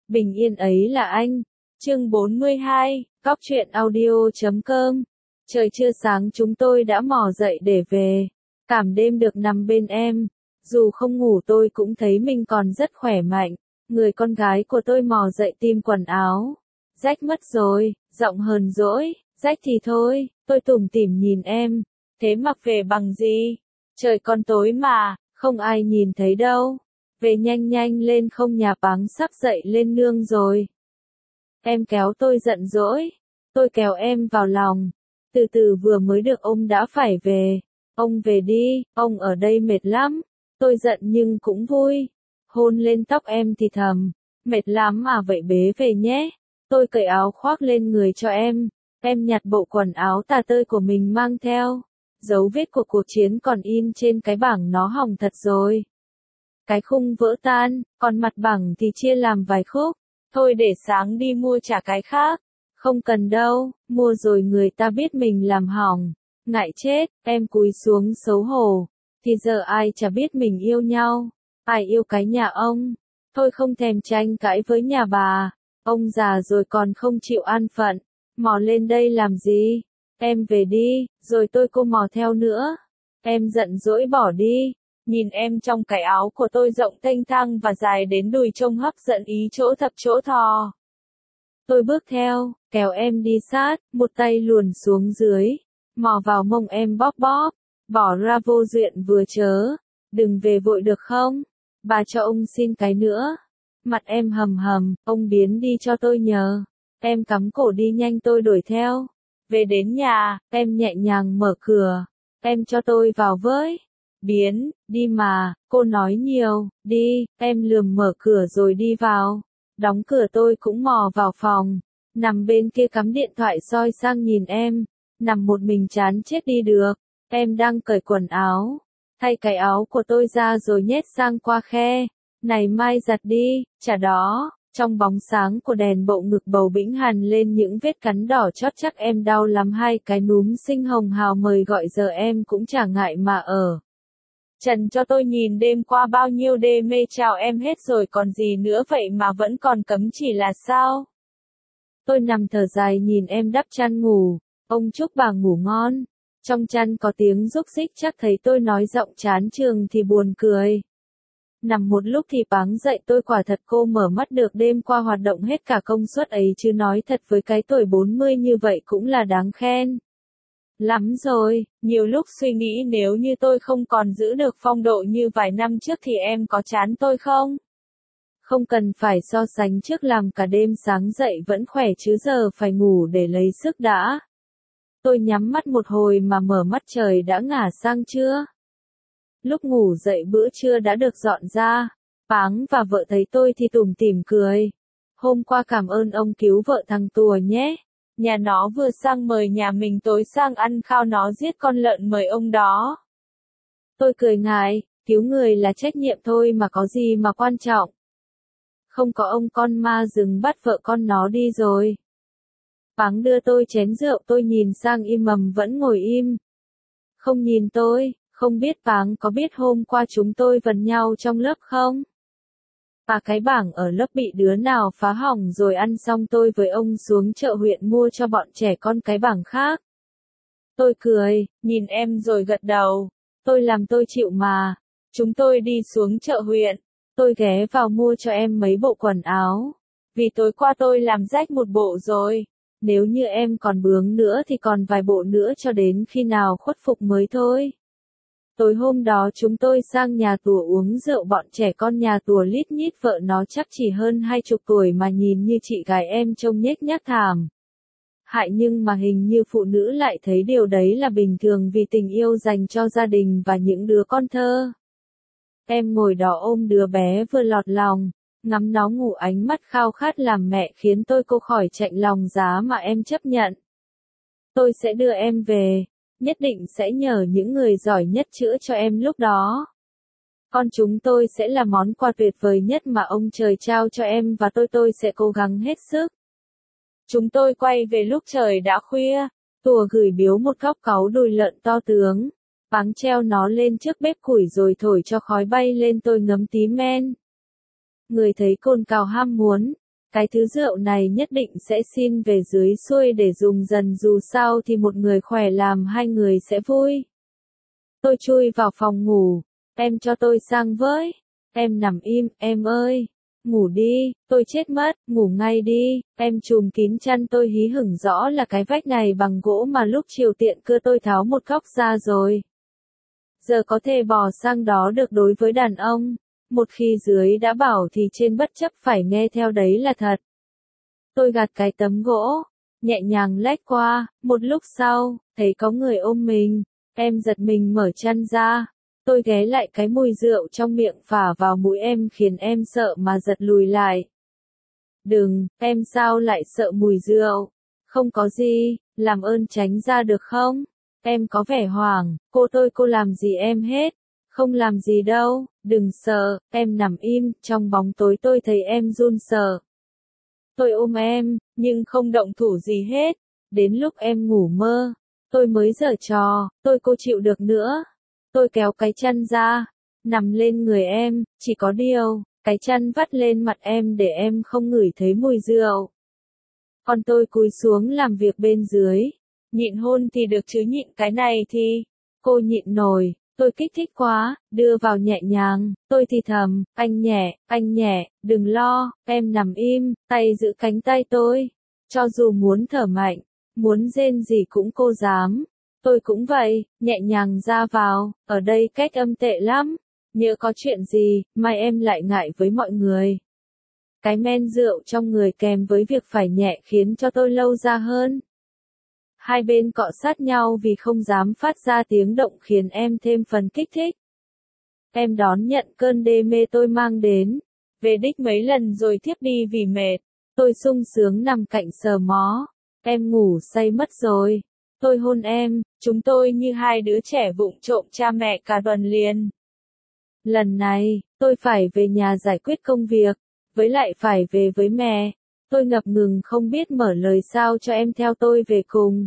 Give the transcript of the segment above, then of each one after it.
bình yên ấy là anh. Chương 42, Cóc truyện audio.com. Trời chưa sáng chúng tôi đã mò dậy để về. Cảm đêm được nằm bên em. Dù không ngủ tôi cũng thấy mình còn rất khỏe mạnh. Người con gái của tôi mò dậy tìm quần áo. Rách mất rồi, giọng hờn dỗi. Rách thì thôi, tôi tủm tỉm nhìn em. Thế mặc về bằng gì? Trời còn tối mà, không ai nhìn thấy đâu. Về nhanh nhanh lên không nhà Páng sắp dậy lên nương rồi. Em kéo tôi giận dỗi. Tôi kéo em vào lòng. Từ từ vừa mới được ôm đã phải về. Ông về đi, ông ở đây mệt lắm. Tôi giận nhưng cũng vui. Hôn lên tóc em thì thầm. Mệt lắm à vậy bế về nhé. Tôi cởi áo khoác lên người cho em. Em nhặt bộ quần áo tà tơi của mình mang theo. Dấu vết của cuộc chiến còn in trên cái bảng nó hỏng thật rồi. Cái khung vỡ tan, còn mặt bảng thì chia làm vài khúc. Thôi để sáng đi mua trả cái khác. Không cần đâu, mua rồi người ta biết mình làm hỏng. Ngại chết, em cúi xuống xấu hổ. Thì giờ ai chả biết mình yêu nhau. Ai yêu cái nhà ông. Thôi không thèm tranh cãi với nhà bà. Ông già rồi còn không chịu an phận. Mò lên đây làm gì? Em về đi, rồi tôi cô mò theo nữa. Em giận dỗi bỏ đi. Nhìn em trong cái áo của tôi rộng thênh thang và dài đến đùi trông hấp dẫn ý chỗ thập chỗ thò. Tôi bước theo, kéo em đi sát, một tay luồn xuống dưới. Mò vào mông em bóp bóp. Bỏ ra vô duyện vừa chớ. Đừng về vội được không? Bà cho ông xin cái nữa. Mặt em hầm hầm, ông biến đi cho tôi nhờ. Em cắm cổ đi nhanh tôi đuổi theo. Về đến nhà, em nhẹ nhàng mở cửa. Em cho tôi vào với. Biến, đi mà, cô nói nhiều, đi, em lườm mở cửa rồi đi vào. Đóng cửa tôi cũng mò vào phòng. Nằm bên kia cắm điện thoại soi sang nhìn em. Nằm một mình chán chết đi được. Em đang cởi quần áo. Thay cái áo của tôi ra rồi nhét sang qua khe. Này mai giặt đi, chả đó. Trong bóng sáng của đèn bộ ngực bầu bĩnh hằn lên những vết cắn đỏ chót chắc em đau lắm hai cái núm xinh hồng hào mời gọi giờ em cũng chả ngại mà ở. Trần cho tôi nhìn đêm qua bao nhiêu đê mê chào em hết rồi còn gì nữa vậy mà vẫn còn cấm chỉ là sao? Tôi nằm thở dài nhìn em đắp chăn ngủ, ông chúc bà ngủ ngon. Trong chăn có tiếng rúc rích chắc thấy tôi nói giọng chán trường thì buồn cười. Nằm một lúc thì Páng dậy tôi quả thật cô mở mắt được đêm qua hoạt động hết cả công suất ấy chứ nói thật với cái tuổi 40 như vậy cũng là đáng khen. Lắm rồi, nhiều lúc suy nghĩ nếu như tôi không còn giữ được phong độ như vài năm trước thì em có chán tôi không? Không cần phải so sánh trước làm cả đêm sáng dậy vẫn khỏe chứ giờ phải ngủ để lấy sức đã. Tôi nhắm mắt một hồi mà mở mắt trời đã ngả sang trưa. Lúc ngủ dậy bữa trưa đã được dọn ra. Páng và vợ thấy tôi thì tủm tỉm cười. Hôm qua cảm ơn ông cứu vợ thằng Tùa nhé. Nhà nó vừa sang mời nhà mình tối sang ăn khao nó giết con lợn mời ông đó. Tôi cười ngại, cứu người là trách nhiệm thôi mà có gì mà quan trọng. Không có ông con ma rừng bắt vợ con nó đi rồi. Páng đưa tôi chén rượu tôi nhìn sang im mầm vẫn ngồi im. Không nhìn tôi, không biết Páng có biết hôm qua chúng tôi vần nhau trong lớp không? Cái bảng ở lớp bị đứa nào phá hỏng rồi ăn xong tôi với ông xuống chợ huyện mua cho bọn trẻ con cái bảng khác. Tôi cười, nhìn em rồi gật đầu. Tôi làm tôi chịu mà. Chúng tôi đi xuống chợ huyện. Tôi ghé vào mua cho em mấy bộ quần áo. Vì tối qua tôi làm rách một bộ rồi. Nếu như em còn bướng nữa thì còn vài bộ nữa cho đến khi nào khuất phục mới thôi. Tối hôm đó chúng tôi sang nhà Tùa uống rượu bọn trẻ con nhà Tùa lít nhít vợ nó chắc chỉ hơn 20 tuổi mà nhìn như chị gái em trông nhếch nhác thảm. Hại nhưng mà hình như phụ nữ lại thấy điều đấy là bình thường vì tình yêu dành cho gia đình và những đứa con thơ. Em ngồi đó ôm đứa bé vừa lọt lòng, ngắm nó ngủ ánh mắt khao khát làm mẹ khiến tôi cô khỏi chạnh lòng giá mà em chấp nhận. Tôi sẽ đưa em về. Nhất định sẽ nhờ những người giỏi nhất chữa cho em lúc đó. Con chúng tôi sẽ là món quà tuyệt vời nhất mà ông trời trao cho em và tôi sẽ cố gắng hết sức. Chúng tôi quay về lúc trời đã khuya. Tùa gửi biếu một góc cáu đùi lợn to tướng. Páng treo nó lên trước bếp củi rồi thổi cho khói bay lên tôi ngấm tí men. Người thấy cồn cào ham muốn. Cái thứ rượu này nhất định sẽ xin về dưới xuôi để dùng dần, dù sao thì một người khỏe làm hai người sẽ vui. Tôi chui vào phòng ngủ, em cho tôi sang với. Em nằm im, em ơi. Ngủ đi, tôi chết mất, ngủ ngay đi. Em trùm kín chăn, tôi hí hửng, rõ là cái vách này bằng gỗ mà lúc chiều tiện cưa tôi tháo một góc ra rồi. Giờ có thể bò sang đó được. Đối với đàn ông, một khi dưới đã bảo thì trên bất chấp phải nghe theo, đấy là thật. Tôi gạt cái tấm gỗ, nhẹ nhàng lách qua, một lúc sau, thấy có người ôm mình, em giật mình mở chăn ra. Tôi ghé lại, cái mùi rượu trong miệng phả vào mũi em khiến em sợ mà giật lùi lại. Đừng, em sao lại sợ mùi rượu? Không có gì, làm ơn tránh ra được không? Em có vẻ hoảng, cô làm gì em hết? Không làm gì đâu, đừng sợ, em nằm im, trong bóng tối tôi thấy em run sợ. Tôi ôm em, nhưng không động thủ gì hết. Đến lúc em ngủ mơ, tôi mới giở trò, cô chịu được nữa. Tôi kéo cái chăn ra, nằm lên người em, chỉ có điều, cái chăn vắt lên mặt em để em không ngửi thấy mùi rượu. Còn tôi cúi xuống làm việc bên dưới. Nhịn hôn thì được chứ nhịn cái này thì, cô nhịn nổi. Tôi kích thích quá, đưa vào nhẹ nhàng, tôi thì thầm, anh nhẹ, đừng lo, em nằm im, tay giữ cánh tay tôi. Cho dù muốn thở mạnh, muốn rên gì cũng cô dám. Tôi cũng vậy, nhẹ nhàng ra vào, ở đây cách âm tệ lắm. Nhớ có chuyện gì, mai em lại ngại với mọi người. Cái men rượu trong người kèm với việc phải nhẹ khiến cho tôi lâu ra hơn. Hai bên cọ sát nhau vì không dám phát ra tiếng động khiến em thêm phần kích thích. Em đón nhận cơn đê mê tôi mang đến. Về đích mấy lần rồi thiếp đi vì mệt. Tôi sung sướng nằm cạnh sờ mó. Em ngủ say mất rồi. Tôi hôn em, chúng tôi như hai đứa trẻ vụng trộm cha mẹ cả tuần liền. Lần này, tôi phải về nhà giải quyết công việc, với lại phải về với mẹ. Tôi ngập ngừng không biết mở lời sao cho em theo tôi về cùng.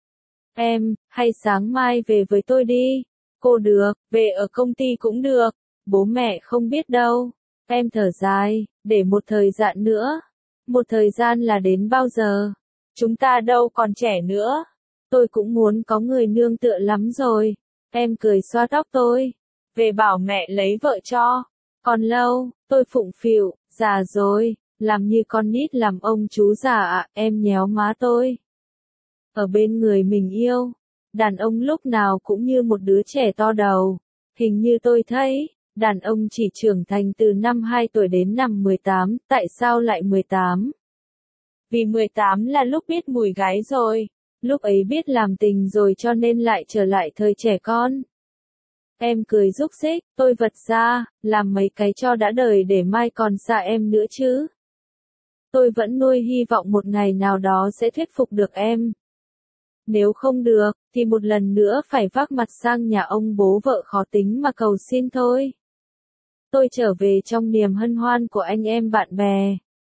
Em, hay sáng mai về với tôi đi. Cô được, về ở công ty cũng được. Bố mẹ không biết đâu. Em thở dài, để một thời gian nữa. Một thời gian là đến bao giờ? Chúng ta đâu còn trẻ nữa. Tôi cũng muốn có người nương tựa lắm rồi. Em cười xoa tóc tôi. Về bảo mẹ lấy vợ cho. Còn lâu, tôi phụng phịu, già rồi, làm như con nít làm ông chú già ạ, em nhéo má tôi. Ở bên người mình yêu, đàn ông lúc nào cũng như một đứa trẻ to đầu. Hình như tôi thấy, đàn ông chỉ trưởng thành từ năm 2 tuổi đến năm 18, tại sao lại 18? Vì 18 là lúc biết mùi gái rồi, lúc ấy biết làm tình rồi cho nên lại trở lại thời trẻ con. Em cười rúc rích, tôi vật ra, làm mấy cái cho đã đời để mai còn xa em nữa chứ. Tôi vẫn nuôi hy vọng một ngày nào đó sẽ thuyết phục được em. Nếu không được, thì một lần nữa phải vác mặt sang nhà ông bố vợ khó tính mà cầu xin thôi. Tôi trở về trong niềm hân hoan của anh em bạn bè.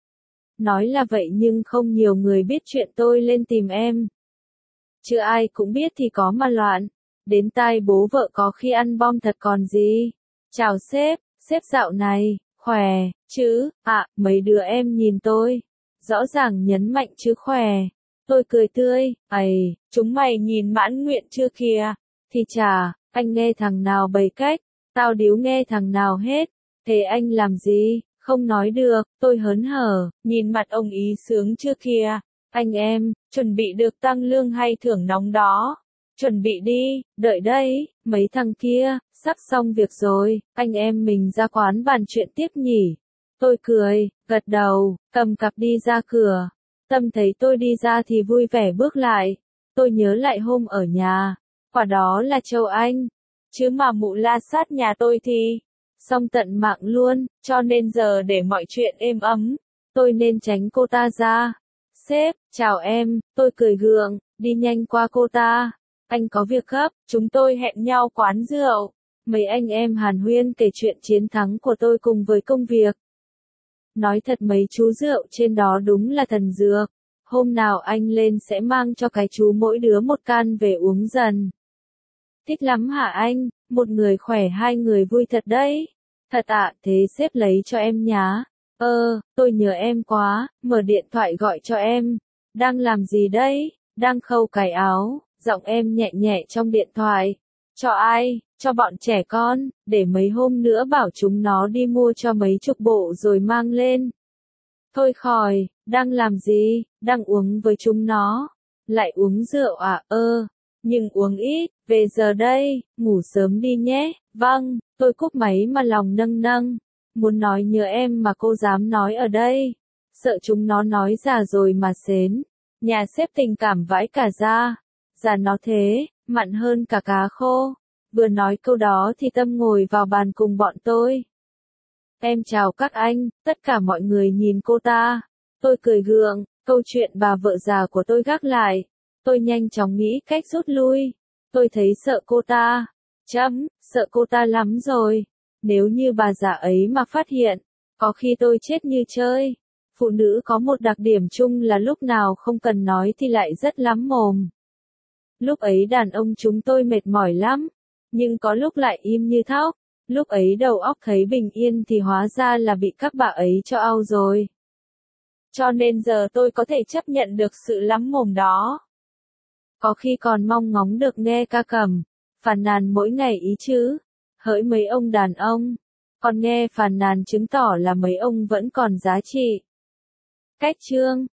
Nói là vậy nhưng không nhiều người biết chuyện tôi lên tìm em. Chứ ai cũng biết thì có mà loạn. Đến tai bố vợ có khi ăn bom thật còn gì. Chào sếp dạo này, khỏe, chứ, mấy đứa em nhìn tôi. Rõ ràng nhấn mạnh chứ khỏe. Tôi cười tươi, chúng mày nhìn mãn nguyện chưa kìa. Thì chả, anh nghe thằng nào bày cách, tao điếu nghe thằng nào hết. Thế anh làm gì, không nói được, tôi hớn hở, nhìn mặt ông ý sướng chưa kìa. Anh em, chuẩn bị được tăng lương hay thưởng nóng đó. Chuẩn bị đi, đợi đây, mấy thằng kia, sắp xong việc rồi, anh em mình ra quán bàn chuyện tiếp nhỉ. Tôi cười, gật đầu, cầm cặp đi ra cửa. Tâm thấy tôi đi ra thì vui vẻ bước lại. Tôi nhớ lại hôm ở nhà. Quả đó là Châu Anh. Chứ mà mụ la sát nhà tôi thì xong tận mạng luôn, cho nên giờ để mọi chuyện êm ấm, tôi nên tránh cô ta ra. Sếp, chào em, tôi cười gượng, đi nhanh qua cô ta. Anh có việc gấp, chúng tôi hẹn nhau quán rượu. Mấy anh em hàn huyên kể chuyện chiến thắng của tôi cùng với công việc. Nói thật mấy chú rượu trên đó đúng là thần dược. Hôm nào anh lên sẽ mang cho cái chú mỗi đứa một can về uống dần. Thích lắm hả anh, một người khỏe hai người vui thật đấy. Thật ạ, thế sếp lấy cho em nhá. Tôi nhớ em quá, mở điện thoại gọi cho em. Đang làm gì đấy? Đang khâu cái áo, giọng em nhẹ nhẹ trong điện thoại. Cho ai? Cho bọn trẻ con, để mấy hôm nữa bảo chúng nó đi mua cho mấy chục bộ rồi mang lên. Thôi khỏi, đang làm gì? Đang uống với chúng nó. Lại uống rượu à? Nhưng uống ít, về giờ đây, ngủ sớm đi nhé. Vâng, tôi cúp máy mà lòng nâng nâng. Muốn nói nhớ em mà cô dám nói ở đây. Sợ chúng nó nói già rồi mà xến. Nhà xếp tình cảm vãi cả ra. Già nó thế, mặn hơn cả cá khô. Vừa nói câu đó thì Tâm ngồi vào bàn cùng bọn tôi. Em chào các anh, tất cả mọi người nhìn cô ta. Tôi cười gượng, câu chuyện bà vợ già của tôi gác lại. Tôi nhanh chóng nghĩ cách rút lui. Tôi thấy sợ cô ta. Sợ cô ta lắm rồi. Nếu như bà già ấy mà phát hiện, có khi tôi chết như chơi. Phụ nữ có một đặc điểm chung là lúc nào không cần nói thì lại rất lắm mồm. Lúc ấy đàn ông chúng tôi mệt mỏi lắm, nhưng có lúc lại im như thóc. Lúc ấy đầu óc thấy bình yên thì hóa ra là bị các bà ấy cho au rồi. Cho nên giờ tôi có thể chấp nhận được sự lắm mồm đó. Có khi còn mong ngóng được nghe ca cầm, phàn nàn mỗi ngày ý chứ. Hỡi mấy ông đàn ông, còn nghe phàn nàn chứng tỏ là mấy ông vẫn còn giá trị. Cách chương